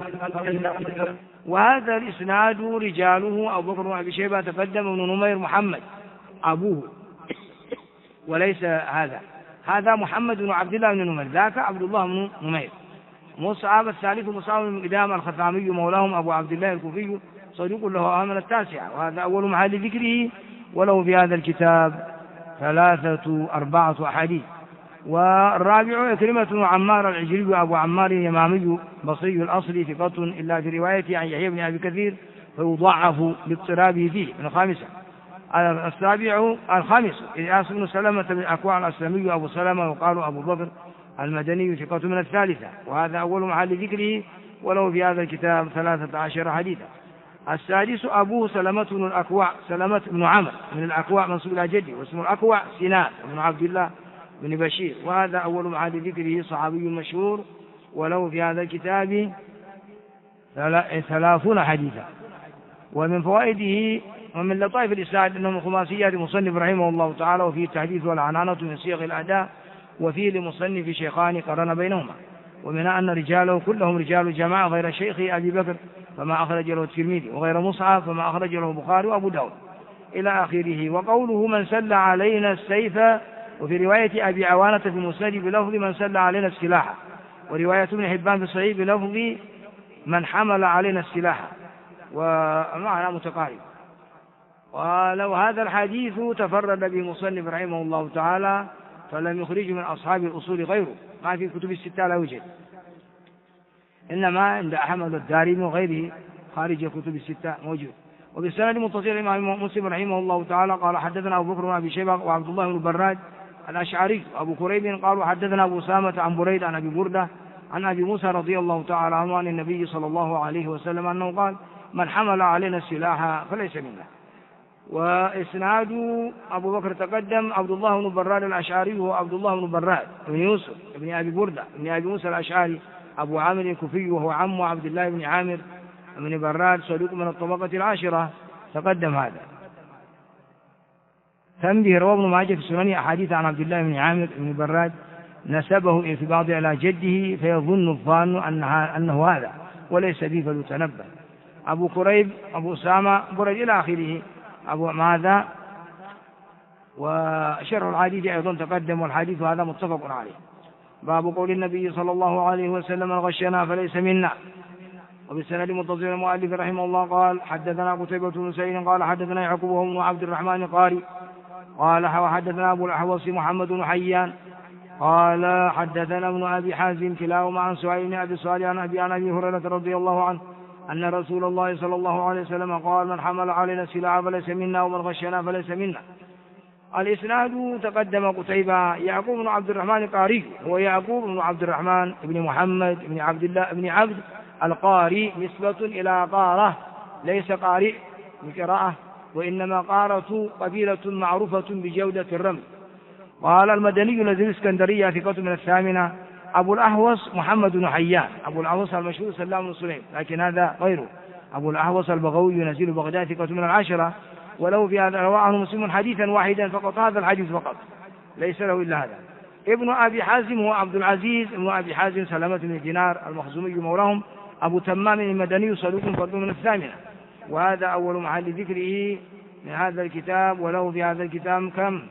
وهذا الإسناد رجاله أبو بكر وأبي شيبة تقدم ابن نمير محمد أبوه، وليس هذا محمد بن عبد الله بن نمير، ذاك عبد الله بن نمير. مصعب الثالث مصعب بن قدام الخثعمي مولاهم أبو عبد الله الكوفي صدوق له من التاسعة، وهذا أول محل ذكره، وله في هذا الكتاب 4 أحاديث. والرابع كلمة بن عمار العجلي أبو عمار يمامي بصري الأصل ثقة، إلا في روايته عن يحيى بن أبي كثير فيضعف لاضطرابه فيه. من الخامسة. الخامس إياس بن سلمة بن الأكوع الأسلمي أبو سلمة وقال أبو بكر المدني ثقة من الثالثة، وهذا أول محل ذكره، وله في هذا الكتاب 13 حديثا. السادس أبوه سلمة بن الأكوع سلمة بن عمرو من الأكوع منسوب إلى جده، واسم الأكوع سنان بن عبد الله بن بشير، وهذا أول محل ذكره، صحابي مشهور، وله في هذا الكتاب 30 حديثا. ومن فوائده ومن لطائف الإسناد أنه من خماسيات مصنف رحمه الله تعالى، وفيه التحديث والعنانة من صيغ الأداء، وفيه لمصنف شيخان قرن بينهما، ومنها أن رجاله كلهم رجال جماعة غير شيخ أبي بكر فما أخرج له الترمذي، وغير مصعب فما أخرج له البخاري وأبو داود إلى آخره. وقوله من سل علينا السيف، وفي رواية أبي عوانة في المسند بلفظ من سل علينا السلاح، ورواية ابن حبان في الصحيح بلفظ من حمل علينا السلاح، ومعنى متقارب. ولو هذا الحديث تفرد به مصنف رحمه الله تعالى فلم يخرجه من أصحاب الأصول غيره، ما في كتب الستة لا يوجد، إنما عند أحمد الدارمي وغيره خارج الكتب الستة موجود. وبالسند متصل الإمام مسلم رحمه الله تعالى قال حدثنا أبو بكر وأبي شيبة وعبد الله بن براد الأشعري أبو كريب قالوا حدثنا أبو أسامة عن بريد عن أبي بردة عن أبي موسى رضي الله تعالى عنه عن النبي صلى الله عليه وسلم أنه قال من حمل علينا السلاح فليس منا. وإسناد أبو بكر تقدم عبد الله بن براد الأشعري هو عبد الله بن براد بن يوسف بن أبي بردة بن أبي موسى الأشعري أبو عامر الكوفي، وهو عم عبد الله بن عامر بن براد صدوق من الطبقة العاشرة، تقدم هذا. تنبيه رواه ابن ماجه في السنن أحاديث عن عبد الله بن عامر بن براد نسبه في بعض إلى جده فيظن الظان أنه هذا وليس به فليتنبه. أبو كريب أبو أسامة برد إلى آخره أبو ماذا. وشرح الحديث أيضا تقدم، والحديث هذا متفق عليه. باب قول النبي صلى الله عليه وسلم من غشنا فليس منا. وبالسند متصل المؤلف رحمه الله قال حدثنا قتيبة بن سعيد قال حدثنا يعقوب بن عبد الرحمن القاري قال وحدثنا أبو الأحوص محمد بن حيان قال حدثنا ابن أبي حازم كلاهما عن سعيد بن أبي صالح عن أبي هريرة رضي الله عنه أن رسول الله صلى الله عليه وسلم قال من حمل علينا السلاح فليس منا ومن غشنا فليس منا. الإسناد تقدم قتيبة يعقوب بن عبد الرحمن القاري هو يعقوب بن عبد الرحمن بن محمد بن عبد الله بن عبد القاري نسبة إلى قارة، ليس قارئ بقراءة، وإنما قارة قبيلة معروفة بجودة الرمي. قال المدني نزل الإسكندرية ثقة من الثامنة. أبو الأحوص محمد بن حيان أبو الأحوص المشهور سلام بن سليم، لكن هذا غيره. أبو الأحوص البغوي ينزل بغداد ثقة من العشرة، ولو في هذا رواه عنه مسلم حديثا واحدا فقط، هذا الحديث فقط ليس له إلا هذا. ابن أبي حازم هو عبد العزيز ابن أبي حازم سلامة بن دينار المخزومي مولاهم أبو تمام المدني صدوق فرد من الثامنة، وهذا أول محل ذكره من هذا الكتاب، وله في هذا الكتاب كم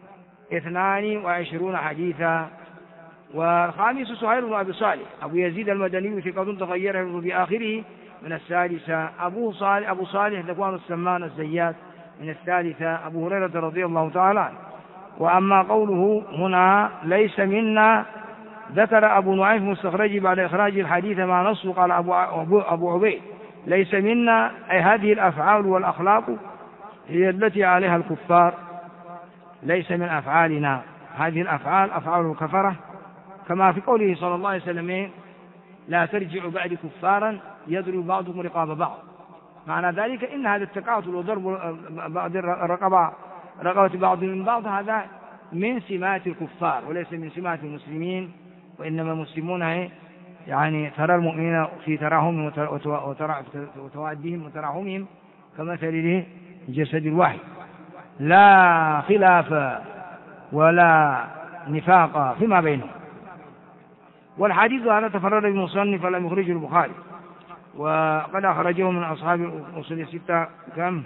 22 حديثا. والخامس سهيل بن أبي صالح أبو يزيد المدني ثقة تغيره في آخره من السادسة. أبو صالح ذكوان السمان الزيات من الثالثة. أبو هريرة رضي الله تعالى عنه. وأما قوله هنا ليس منا ذكر أبو نعيم مستخرج بعد إخراج الحديث مع نصه قال أبو عبيد ليس منا أي هذه الأفعال والأخلاق هي التي عليها الكفار، ليس من أفعالنا. هذه الأفعال أفعال الكفرة، كما في قوله صلى الله عليه وسلم لا ترجعوا بعد كفارا يضرب بعضكم رقاب بعض. معنى ذلك إن هذا التقاتل وضرب بعض رقبة بعض من بعض هذا من سمات الكفار وليس من سمات المسلمين، وإنما المسلمون يعني ترى المؤمنين في تراهم وتوادهم وتراحمهم كمثل جسد الواحد، لا خلاف ولا نفاقا فيما بينهم. والحديث هذا تفرد بالمصنف ولم يخرجه البخاري، وقد أخرجه من أصحاب الأصول الستة كم؟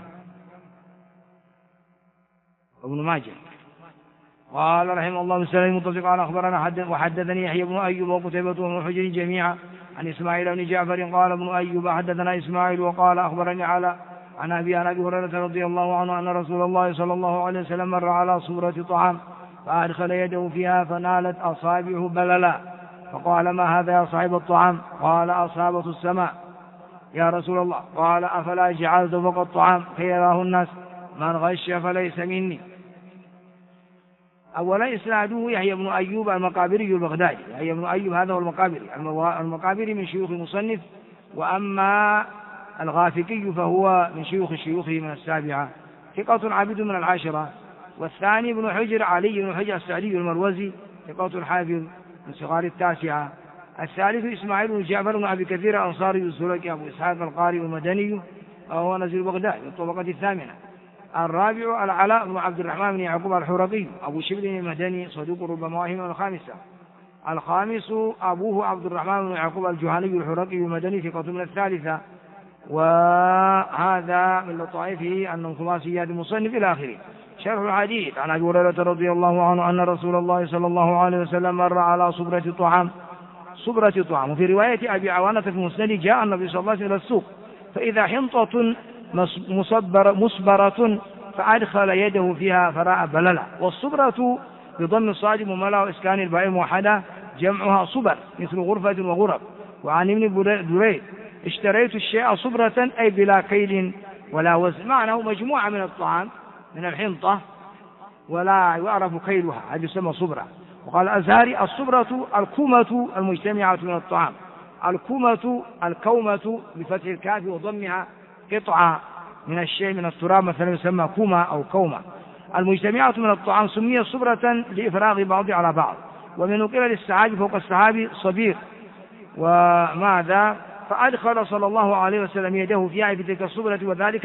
ابن ماجه. قال رحمه الله بالسلام المتصل قال أخبرنا وحدثني يحيى بن أيوب وقتيبة بن حجر جميعا عن إسماعيل بن جعفر قال ابن أيوب حدثنا إسماعيل وقال أخبرني عن أبي هريرة رضي الله عنه أن رسول الله صلى الله عليه وسلم مر على صورة طعام فأدخل يده فيها فنالت أصابعه بللا، فقال ما هذا يا صاحب الطعام؟ قال أصابة السماء يا رسول الله. قال أفلا جعلت فوق الطعام كي يراه الناس؟ من غش فليس مني. أولا إسناده يحيى بن أيوب المقابري البغدادي. يحيى بن أيوب هذا هو المقابري من شيوخ المصنف، وأما الغافقي فهو من شيوخه من السابعة، ثقة عبد من العاشرة. والثاني ابن حجر علي بن حجر السعدي المروزي ثقة حافظ من صغار التاسعة. الثالث إسماعيل بن جعفر بن أبي كثير الأنصاري السلكي أبو إسحاق القاري المدني وهو نزيل بغداد من الطبقة الثامنة. الرابع العلاء بن عبد الرحمن بن يعقوب الحرقي أبو شبل المدني صدوق ربما وهم. الخامسة الخامس أبوه عبد الرحمن بن يعقوب الجهني الحرقي المدني ثقة من الثالثة. وهذا من لطائفه أنه خلاصيات المصنف إلى آخره. شرح الحديث عن أبي هريرة رضي الله عنه أن رسول الله صلى الله عليه وسلم مر على صبرة طعام. وفي رواية أبي عوانة في المسند جاء النبي صلى الله عليه وسلم إلى السوق فإذا حنطة مصبرة فأدخل يده فيها فرأى بللا. والصبرة بضم الصاد مملا وإسكان الباء موحدة جمعها صبر مثل غرفة وغرب. وعن ابن دريد اشتريت الشيء صبرة أي بلا كيل ولا وزن، معناه مجموعة من الطعام من الحنطة ولا يعرف كيلها، هذه يسمى صبرة. وقال الأزهري الصبرة الكومة المجتمعة من الطعام. الكومة بفتح الكاف وضمها قطعة من الشيء من التراب مثلا يسمى كومة أو كومة. المجتمعة من الطعام سميت صبرة لإفراغ بعض على بعض. ومن نقل للسحاب فوق السحاب صبير. وماذا فأدخل صلى الله عليه وسلم يده فيها في تلك الصبرة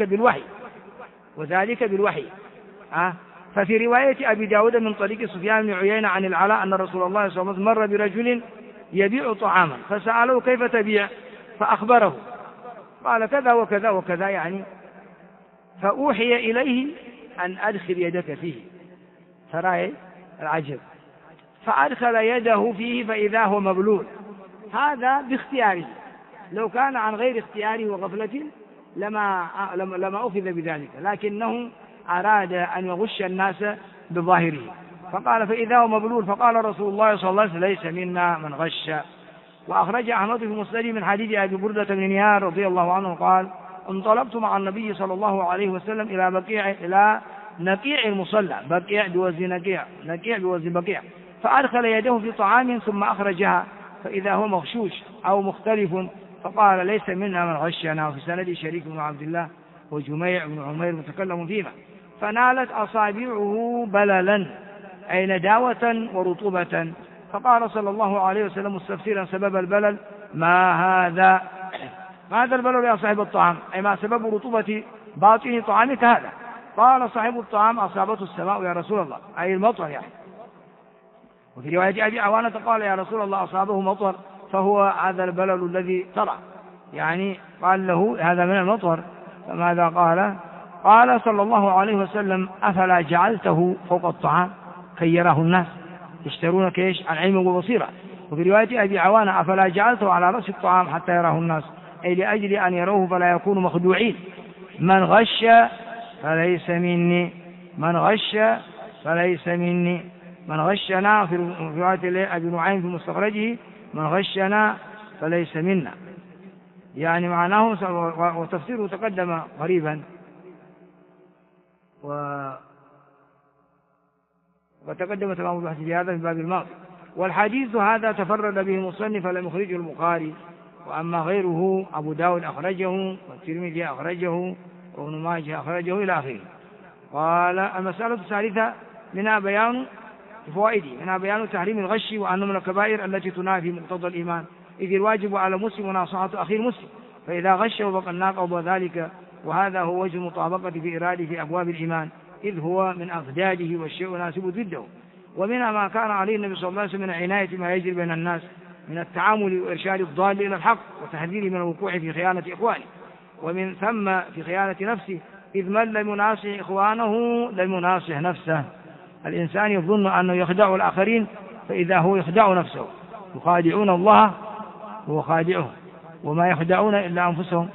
وذلك بالوحي. ففي رواية أبي داود من طريق سفيان بن عيينة عن العلاء أن رسول الله صلى الله عليه وسلم مر برجل يبيع طعاما فسأله كيف تبيع؟ فأخبره قال كذا وكذا وكذا يعني، فأوحي إليه أن أدخل يدك فيه. ترى العجب، فأدخل يده فيه فإذا هو مبلول. هذا باختياره، لو كان عن غير اختياره وغفلة لما أخذ بذلك، لكنه أراد أن يغش الناس بظاهره فقال فإذا هو مبلول. فقال رسول الله صلى الله عليه وسلم ليس منا من غش. وأخرج أحمد في مسنده من حديث أبي بردة بن نيار رضي الله عنه قال انطلقت مع النبي صلى الله عليه وسلم إلى نقيع المصلى، بقيع بوزن نقيع بوزن بقيع، فأدخل يده في طعام ثم أخرجها فإذا هو مغشوش أو مختلف، فقال ليس منا من غشنا. وفي سند شريك بن عبد الله وجميع بن عمير متكلم فيما. فنالت أصابعه بللا أي نداوة ورطوبة. فقال صلى الله عليه وسلم مستفسرا سبب البلل ما هذا البلل يا صاحب الطعام؟ أي ما سبب رطوبة باطن طعامك هذا؟ قال صاحب الطعام أصابته السماء يا رسول الله، أي المطر يعني. وفي رواية أبي عوانة قال يا رسول الله أصابه مطر فهو هذا البلل الذي ترى، يعني قال له هذا من المطر. فماذا قال صلى الله عليه وسلم أفلا جعلته فوق الطعام كي يراه الناس؟ يشترون كيش العلم والبصيرة. وفي رواية أبي عوانة أفلا جعلته على رأس الطعام حتى يراه الناس، أي لأجل أن يروه فلا يكونوا مخدوعين. من غش فليس مني من غشنا في رواية أبي نعيم في مستخرجه من غشنا فليس منا، يعني معناه وتفسيره تقدم قريبا وتقدم تمام البحث في هذا في باب الماضي. والحديث هذا تفرد به المصنف لم يخرجه البخاري، وأما غيره أبو داود أخرجه والترمذي أخرجه وابن ماجه أخرجه إلى آخره. قال المسألة الثالثة منها بيان فوائده، منها بيان تحريم الغش وأنه من الكبائر التي تنافي مقتضى الإيمان، إذ الواجب على مسلم مناصحة أخيه المسلم، فإذا غش وبقى الناقض ذلك، وهذا هو وجه المطابقة في إرادة في أبواب الإيمان، إذ هو من أضداده والشيء يناسب ضده. ومنها ما كان عليه النبي صلى الله عليه وسلم من عناية ما يجري بين الناس من التعامل وإرشاد الضال إلى الحق وتحذيره من الوقوع في خيانة إخوانه، ومن ثم في خيانة نفسه، إذ من لم يناصح إخوانه لم يناصح نفسه. الإنسان يظن أنه يخدع الآخرين، فإذا هو يخدع نفسه. يخادعون الله وهو خادعهم، وما يخدعون إلا أنفسهم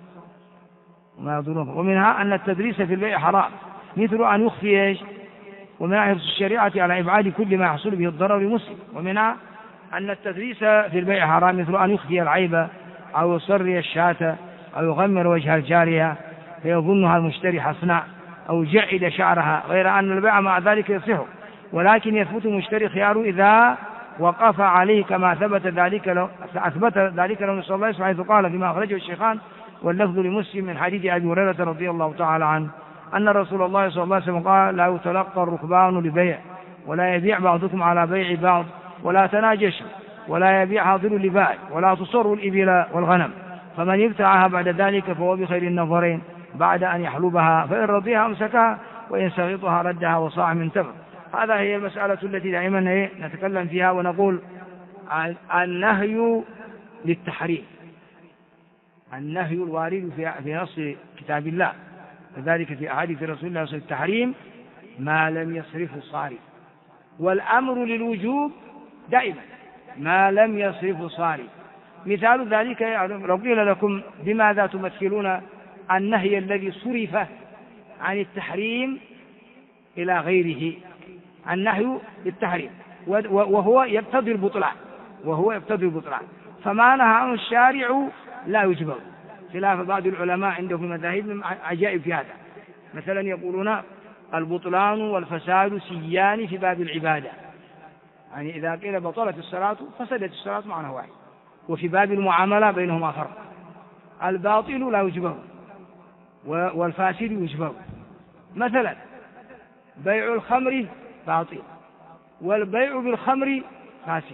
وما يضرهم. ومنها أن التدريس في البيع حرام، مثل أن يخفي إيش؟ ومن حرص الشريعة على إبعاد كل ما يحصل به الضرر للمسلم. ومنها أن التدريس في البيع حرام، مثل أن يخفي العيب أو يصري الشاة أو يغمر وجه الجارية فيظنها المشتري حسناء أو يجعد شعرها، غير أن البيع مع ذلك يصح، ولكن يثبت المشتري خياره إذا وقف عليه، كما أثبت ذلك له صلى الله عليه وسلم، حيث قال فيما أخرجه الشيخان واللفظ لمسلم من حديث أبي هريرة رضي الله تعالى عنه أن رسول الله صلى الله عليه وسلم قال: لا يتلقى الركبان لبيع، ولا يبيع بعضكم على بيع بعض، ولا تناجشوا، ولا يبيع حاضر لبائع، ولا تصروا الإبل والغنم، فمن ابتاعها بعد ذلك فهو بخير النظرين بعد أن يحلبها، فإن رضيها أمسكها، وإن سغطها ردها وصاع من تمر. هذا هي المسألة التي دائما نتكلم فيها ونقول النهي للتحريم، النهي الوارد في نص كتاب الله، كذلك في أحاديث رسول الله صلى الله عليه وسلم التحريم ما لم يصرفه صارف، والأمر للوجوب دائما ما لم يصرفه صارف. مثال ذلك لو قيل لكم بماذا تمثلون النهي الذي صرف عن التحريم إلى غيره؟ النهي للتحريم وهو يقتضي البطلان، فما نهى عنه الشارع لا يجبر، خلاف بعض العلماء عندهم في مذاهبهم عجائب في هذا. مثلا يقولون البطلان والفساد سيان في باب العبادة، يعني إذا قيل بطلت الصلاة فسدت الصلاة معنى واحد، وفي باب المعاملة بينهما فرق. الباطل لا يجبر والفاسد يجبر. مثلا بيع الخمر باطل والبيع بالخمر فاسد.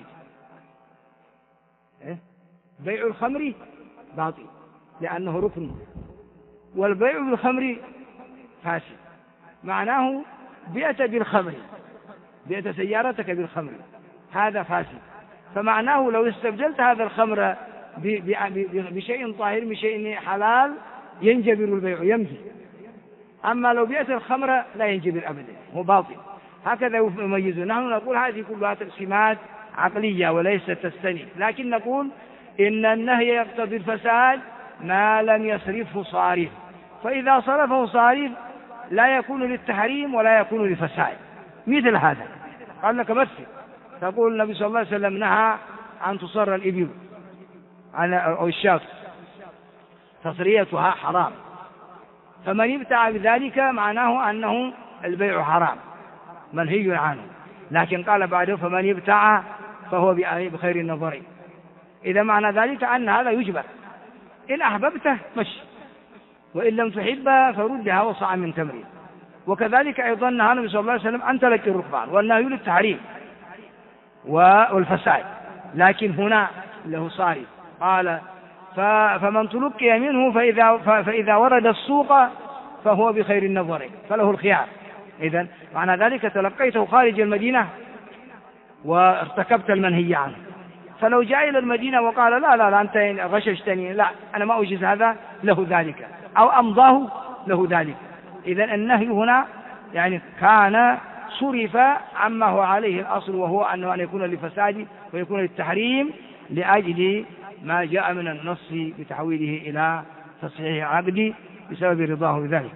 بيع الخمر باطل لأنه ركن، والبيع بالخمر فاسد، معناه بئت بالخمر، بئت سيارتك بالخمر، هذا فاسد. فمعناه لو استبدلت هذا الخمر بشيء طاهر بشيء حلال ينجبر البيع، يمضي. أما لو بئت الخمر لا ينجبر أبدا، هو باطل. هكذا يميزون. نحن نقول هذه كلها تقسيمات عقلية وليست تستند، لكن نقول إن النهي يقتضي الفساد ما لم يصرفه صارف، فإذا صرفه صارف لا يكون للتحريم ولا يكون للفساد. مثل هذا قال لك مثل، تقول النبي صلى الله عليه وسلم نهى أن تصر الإبل أو الشاة، تصريتها حرام، فمن ابتاع بذلك معناه أنه البيع حرام منهي عنه، لكن قال بعده فمن ابتاع فهو بخير النظرين. إذا معنى ذلك أن هذا يجبر، إن أحببته مشي، وإن لم تحبه فردها وصاع من تمر. وكذلك أيضا نهى النبي صلى الله عليه وسلم أن تلقي الركبان، والنهي للتحريم والفساد، لكن هنا له صارف، قال فمن تلقي منه فإذا ورد السوق فهو بخير النظرين، فله الخيار. إذن معنى ذلك تلقيته خارج المدينة وارتكبت المنهي عنه، فلو جاء إلى المدينة وقال لا أنت غششتني، لا أنا ما أجيز هذا، له ذلك، أو أمضاه له ذلك. إذن النهي هنا يعني كان صرف عما هو عليه الأصل، وهو أنه أن يكون لفساد ويكون للتحريم لأجل ما جاء من النص بتحويله إلى تصحيح عقدي بسبب رضاه بذلك.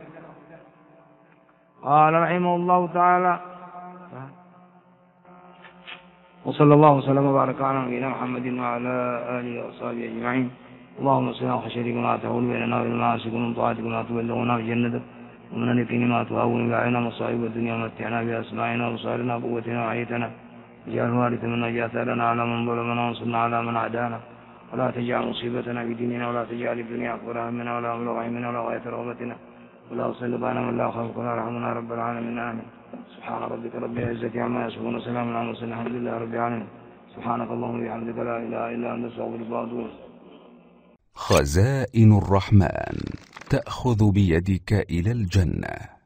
قال رحمه الله تعالى: وصلى الله وسلم وبارك على نبينا محمد وعلى آله وصحبه أجمعين. اللهم صل على خير ما تحول بيننا وبين المعاصي ومن طاعتك ما تبلغنا بجنتك، ومن اليقين ما تهون علينا مصائب الدنيا ومتعنا بأسماعنا وأبصارنا وقوتنا وحياتنا، اجعل الوارث منا اجعل ثارنا على من ظلمنا وانصرنا على من عادانا، ولا تجعل مصيبتنا في ديننا، ولا تجعل الدنيا أكبر همنا ولا مبلغ علمنا ولا غاية رغبتنا، ولا تسلط علينا من لا يخافك ولا يرحمنا رب العالمين. آمين. سبحان ربك رب العزة عما يصفون وسلام على المرسلين الحمد لله رب العالمين. سبحانك اللهم وبحمدك لا إله إلا أنت أستغفرك وأتوب إليك. خزائن الرحمن تأخذ بيدك إلى الجنة.